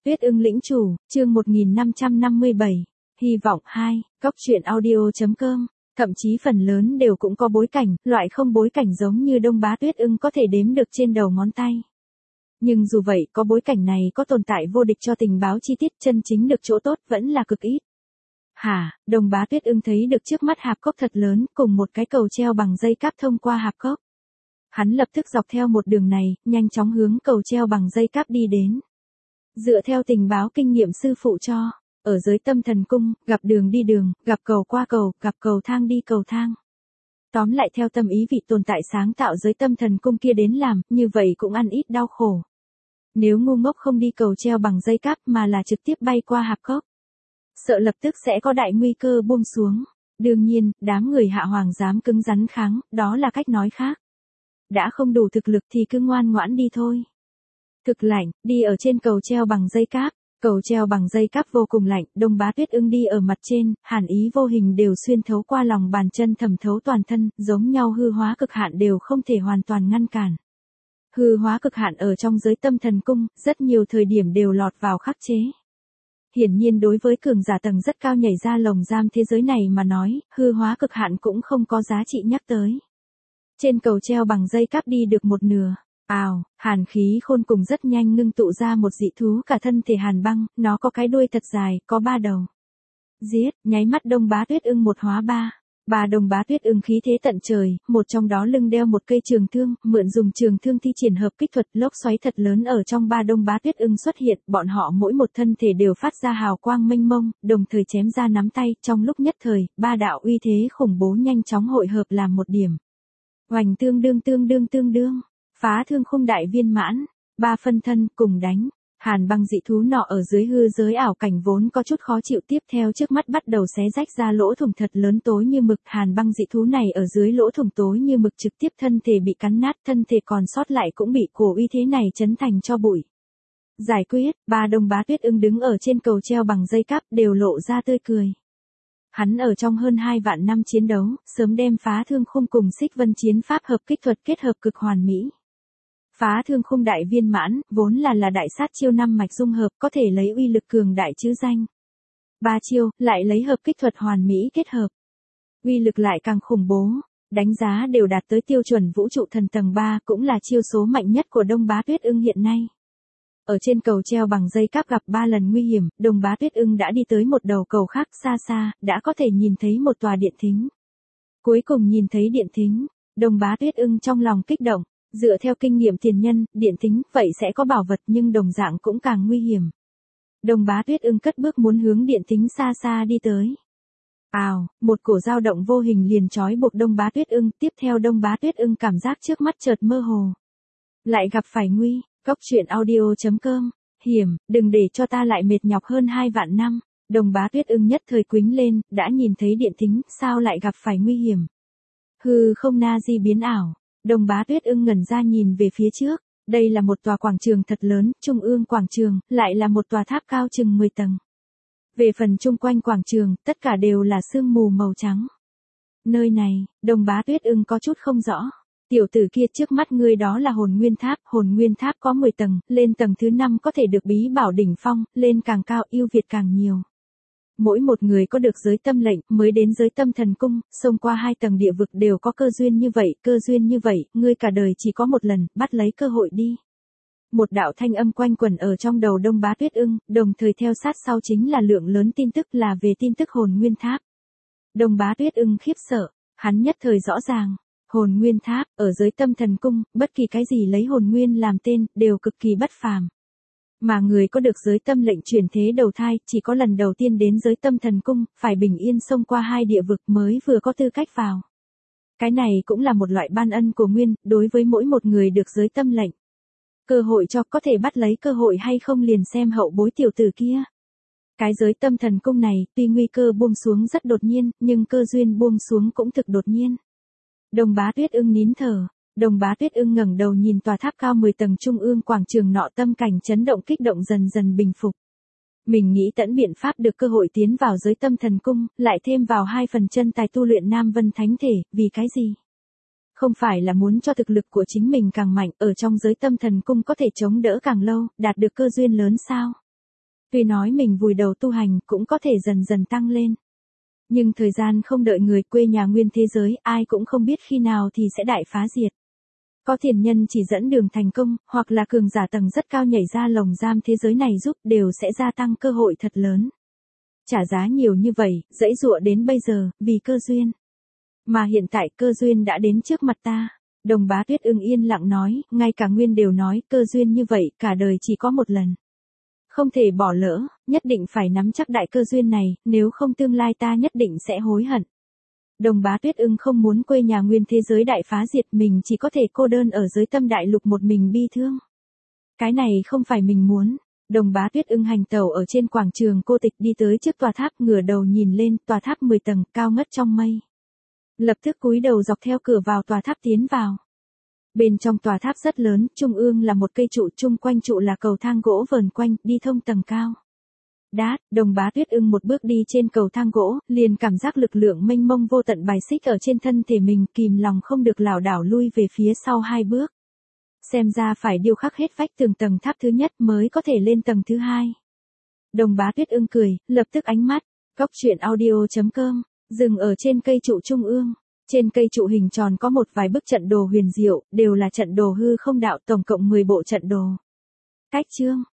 Tuyết ưng lĩnh chủ, chương 1557. Hy vọng 2, Cóc truyện audio.com. Thậm chí phần lớn đều cũng có bối cảnh, loại không bối cảnh giống như Đông Bá Tuyết ưng có thể đếm được trên đầu ngón tay. Nhưng dù vậy, có bối cảnh này có tồn tại vô địch cho tình báo chi tiết chân chính được chỗ tốt vẫn là cực ít. Đông Bá Tuyết ưng thấy được trước mắt hạp cốc thật lớn cùng một cái cầu treo bằng dây cáp thông qua hạp cốc. Hắn lập tức dọc theo một đường này, nhanh chóng hướng cầu treo bằng dây cáp đi đến. Dựa theo tình báo kinh nghiệm sư phụ cho, ở dưới Tâm Thần Cung, gặp đường đi đường, gặp cầu qua cầu, gặp cầu thang đi cầu thang. Tóm lại theo tâm ý vị tồn tại sáng tạo dưới Tâm Thần Cung kia đến làm, như vậy cũng ăn ít đau khổ. Nếu ngu ngốc không đi cầu treo bằng dây cáp mà là trực tiếp bay qua hạp cốc, sợ lập tức sẽ có đại nguy cơ buông xuống. Đương nhiên, đám người Hạ Hoàng dám cứng rắn kháng, đó là cách nói khác. Đã không đủ thực lực thì cứ ngoan ngoãn đi thôi. Thực lạnh, đi ở trên cầu treo bằng dây cáp. Cầu treo bằng dây cáp vô cùng lạnh, Đông Bá Tuyết ưng đi ở mặt trên, hàn ý vô hình đều xuyên thấu qua lòng bàn chân thẩm thấu toàn thân, giống nhau hư hóa cực hạn đều không thể hoàn toàn ngăn cản. Hư hóa cực hạn ở trong giới Tâm Thần Cung, rất nhiều thời điểm đều lọt vào khắc chế. Hiển nhiên đối với cường giả tầng rất cao nhảy ra lồng giam thế giới này mà nói, hư hóa cực hạn cũng không có giá trị nhắc tới. Trên cầu treo bằng dây cáp đi được một nửa. Hàn khí khôn cùng rất nhanh ngưng tụ ra một dị thú cả thân thể hàn băng, nó có cái đuôi thật dài, có 3 đầu. Giết, nháy mắt Đông Bá Tuyết ưng một hóa 3. 3 Đông Bá Tuyết ưng khí thế tận trời, một trong đó lưng đeo một cây trường thương, mượn dùng trường thương thi triển hợp kích thuật, lốc xoáy thật lớn ở trong 3 Đông Bá Tuyết ưng xuất hiện, bọn họ mỗi một thân thể đều phát ra hào quang mênh mông, đồng thời chém ra nắm tay, trong lúc nhất thời, 3 đạo uy thế khủng bố nhanh chóng hội hợp làm một điểm. Oành tương đương. Phá thương khung đại viên mãn, 3 phân thân cùng đánh. Hàn băng dị thú nọ ở dưới hư giới ảo cảnh vốn có chút khó chịu, tiếp theo trước mắt bắt đầu xé rách ra lỗ thủng thật lớn tối như mực. Hàn băng dị thú này ở dưới lỗ thủng tối như mực trực tiếp thân thể bị cắn nát, thân thể còn sót lại cũng bị cổ uy thế này chấn thành cho bụi. Giải quyết, 3 Đông Bá Tuyết ưng đứng ở trên cầu treo bằng dây cáp đều lộ ra tươi cười. Hắn ở trong hơn 2 vạn năm chiến đấu, sớm đem phá thương khung cùng xích vân chiến pháp hợp kích thuật kết hợp cực hoàn mỹ. Phá thương khung đại viên mãn, vốn là đại sát chiêu 5 mạch dung hợp, có thể lấy uy lực cường đại chứ danh. 3 chiêu, lại lấy hợp kích thuật hoàn mỹ kết hợp. Uy lực lại càng khủng bố, đánh giá đều đạt tới tiêu chuẩn vũ trụ thần tầng 3, cũng là chiêu số mạnh nhất của Đông Bá Tuyết ưng hiện nay. Ở trên cầu treo bằng dây cáp gặp 3 lần nguy hiểm, Đông Bá Tuyết ưng đã đi tới một đầu cầu khác xa xa, đã có thể nhìn thấy một tòa điện thính. Cuối cùng nhìn thấy điện thính, Đông Bá Tuyết ưng trong lòng kích động. Dựa theo kinh nghiệm tiền nhân, điện thính vậy sẽ có bảo vật nhưng đồng dạng cũng càng nguy hiểm. Đông Bá Tuyết ưng cất bước muốn hướng điện thính xa xa đi tới. Một cổ dao động vô hình liền trói buộc Đông Bá Tuyết ưng, tiếp theo Đông Bá Tuyết ưng cảm giác trước mắt chợt mơ hồ. Lại gặp phải nguy, Cóc truyện audio.com, hiểm, đừng để cho ta lại mệt nhọc hơn 2 vạn năm. Đông Bá Tuyết ưng nhất thời quính lên, đã nhìn thấy điện thính, sao lại gặp phải nguy hiểm. Hư không na di biến ảo. Đông Bá Tuyết ưng ngẩn ra nhìn về phía trước, đây là một tòa quảng trường thật lớn, trung ương quảng trường, lại là một tòa tháp cao chừng 10 tầng. Về phần chung quanh quảng trường, tất cả đều là sương mù màu trắng. Nơi này, Đông Bá Tuyết ưng có chút không rõ. Tiểu tử kia trước mắt ngươi đó là hồn nguyên tháp có 10 tầng, lên tầng thứ 5 có thể được bí bảo đỉnh phong, lên càng cao ưu việt càng nhiều. Mỗi một người có được giới tâm lệnh mới đến giới Tâm Thần Cung, xông qua 2 tầng địa vực đều có cơ duyên như vậy, ngươi cả đời chỉ có một lần, bắt lấy cơ hội đi. Một đạo thanh âm quanh quẩn ở trong đầu Đông Bá Tuyết ưng, đồng thời theo sát sau chính là lượng lớn tin tức là về tin tức hồn nguyên tháp. Đông Bá Tuyết ưng khiếp sợ, hắn nhất thời rõ ràng, hồn nguyên tháp, ở giới Tâm Thần Cung, bất kỳ cái gì lấy hồn nguyên làm tên, đều cực kỳ bất phàm. Mà người có được giới tâm lệnh chuyển thế đầu thai, chỉ có lần đầu tiên đến giới Tâm Thần Cung, phải bình yên xông qua 2 địa vực mới vừa có tư cách vào. Cái này cũng là một loại ban ân của nguyên, đối với mỗi một người được giới tâm lệnh. Cơ hội cho có thể bắt lấy cơ hội hay không liền xem hậu bối tiểu tử kia. Cái giới Tâm Thần Cung này, tuy nguy cơ buông xuống rất đột nhiên, nhưng cơ duyên buông xuống cũng thực đột nhiên. Đông Bá Tuyết ưng nín thở. Đông Bá Tuyết ưng ngẩng đầu nhìn tòa tháp cao 10 tầng trung ương quảng trường nọ, tâm cảnh chấn động kích động dần dần bình phục. Mình nghĩ tận biện pháp được cơ hội tiến vào giới Tâm Thần Cung, lại thêm vào 2 phần chân tài tu luyện Nam Vân Thánh Thể, vì cái gì? Không phải là muốn cho thực lực của chính mình càng mạnh, ở trong giới Tâm Thần Cung có thể chống đỡ càng lâu, đạt được cơ duyên lớn sao? Tuy nói mình vùi đầu tu hành cũng có thể dần dần tăng lên. Nhưng thời gian không đợi người, quê nhà nguyên thế giới, ai cũng không biết khi nào thì sẽ đại phá diệt. Có tiền nhân chỉ dẫn đường thành công, hoặc là cường giả tầng rất cao nhảy ra lồng giam thế giới này giúp, đều sẽ gia tăng cơ hội thật lớn. Trả giá nhiều như vậy, dãy dụa đến bây giờ, vì cơ duyên. Mà hiện tại cơ duyên đã đến trước mặt ta. Đồng Bá Tuyết Ưng yên lặng nói, ngay cả Nguyên đều nói, cơ duyên như vậy, cả đời chỉ có một lần. Không thể bỏ lỡ, nhất định phải nắm chắc đại cơ duyên này, nếu không tương lai ta nhất định sẽ hối hận. Đồng Bá Tuyết Ưng không muốn quê nhà nguyên thế giới đại phá diệt, mình chỉ có thể cô đơn ở dưới Tâm Đại Lục một mình bi thương. Cái này không phải mình muốn. Đồng Bá Tuyết Ưng hành tẩu ở trên quảng trường cô tịch đi tới trước tòa tháp, ngửa đầu nhìn lên, tòa tháp 10 tầng, cao ngất trong mây. Lập tức cúi đầu dọc theo cửa vào tòa tháp tiến vào. Bên trong tòa tháp rất lớn, trung ương là một cây trụ, chung quanh trụ là cầu thang gỗ vờn quanh, đi thông tầng cao. Đát, Đồng Bá Tuyết Ưng một bước đi trên cầu thang gỗ, liền cảm giác lực lượng mênh mông vô tận bài xích ở trên thân thể mình, kìm lòng không được lảo đảo lui về phía sau 2 bước. Xem ra phải điêu khắc hết vách tường tầng tháp thứ nhất mới có thể lên tầng thứ 2. Đồng Bá Tuyết Ưng cười, lập tức ánh mắt, Cóc Truyện Audio.com, dừng ở trên cây trụ trung ương. Trên cây trụ hình tròn có một vài bức trận đồ huyền diệu, đều là trận đồ hư không đạo, tổng cộng 10 bộ trận đồ. Cách chương